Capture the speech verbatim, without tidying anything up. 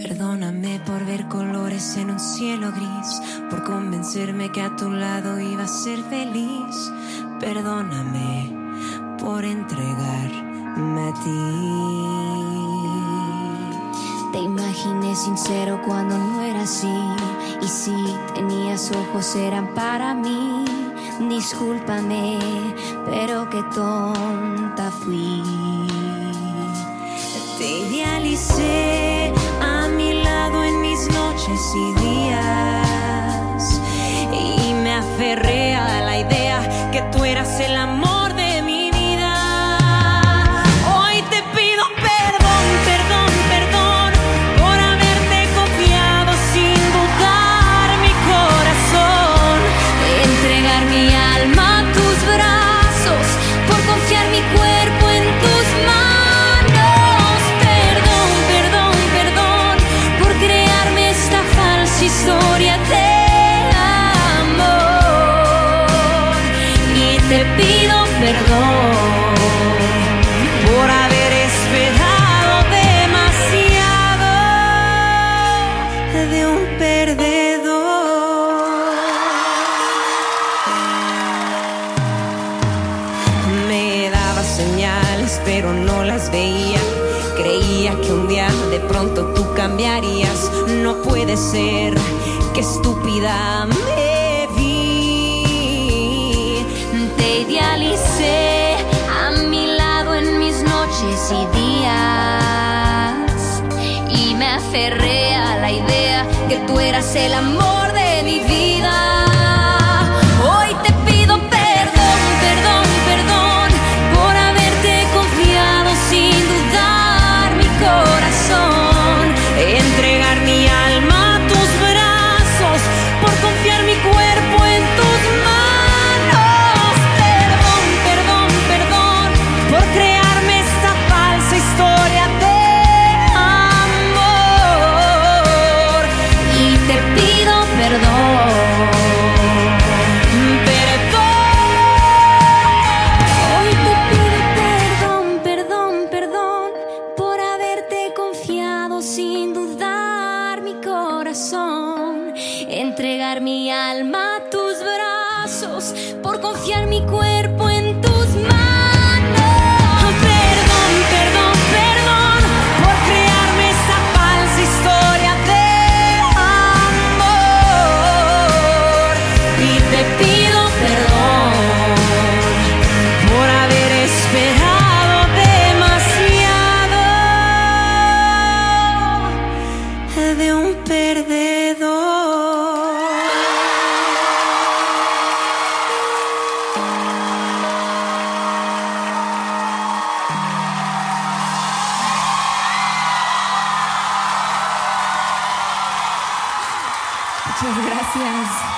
Perdóname por ver colores en un cielo gris, por convencerme que a tu lado iba a ser feliz. Perdóname por entregarme a ti. Te imaginé sincero cuando no era así, y si tenías ojos eran para mí. Discúlpame, pero qué tonta fui. Te idealicé a mi lado en mis noches y días, y me aferré a la idea que tú eras el amor de mi vida. Hoy te pido perdón, perdón, perdón por haberte confiado sin dudar mi corazón, entregar mi alma a tus brazos, por confiar mi cuerpo en tus manos. Historia de amor, y te pido perdón por haber esperado demasiado de un perdedor. Me daba señales pero no las veía. Creía que un día de pronto tú cambiarías. No puede ser, qué estúpida me vi. Te idealicé a mi lado en mis noches y días, y me aferré a la idea que tú eras el amor de mi vida. Hoy te pido perdón, perdón, perdón por haberte confiado sin dudar mi corazón, entregar mi alma a tus brazos, por confiar mi cuerpo en tus manos. Perdón, perdón, perdón por crearme esta falsa historia de amor, y te pido perdón. Entregar mi alma a tus brazos, por confiar mi cuerpo en tus manos. Perdón, perdón, perdón por crearme esta falsa historia de amor, y te pido perdón por haber esperado demasiado de un perdedor. Muchas gracias.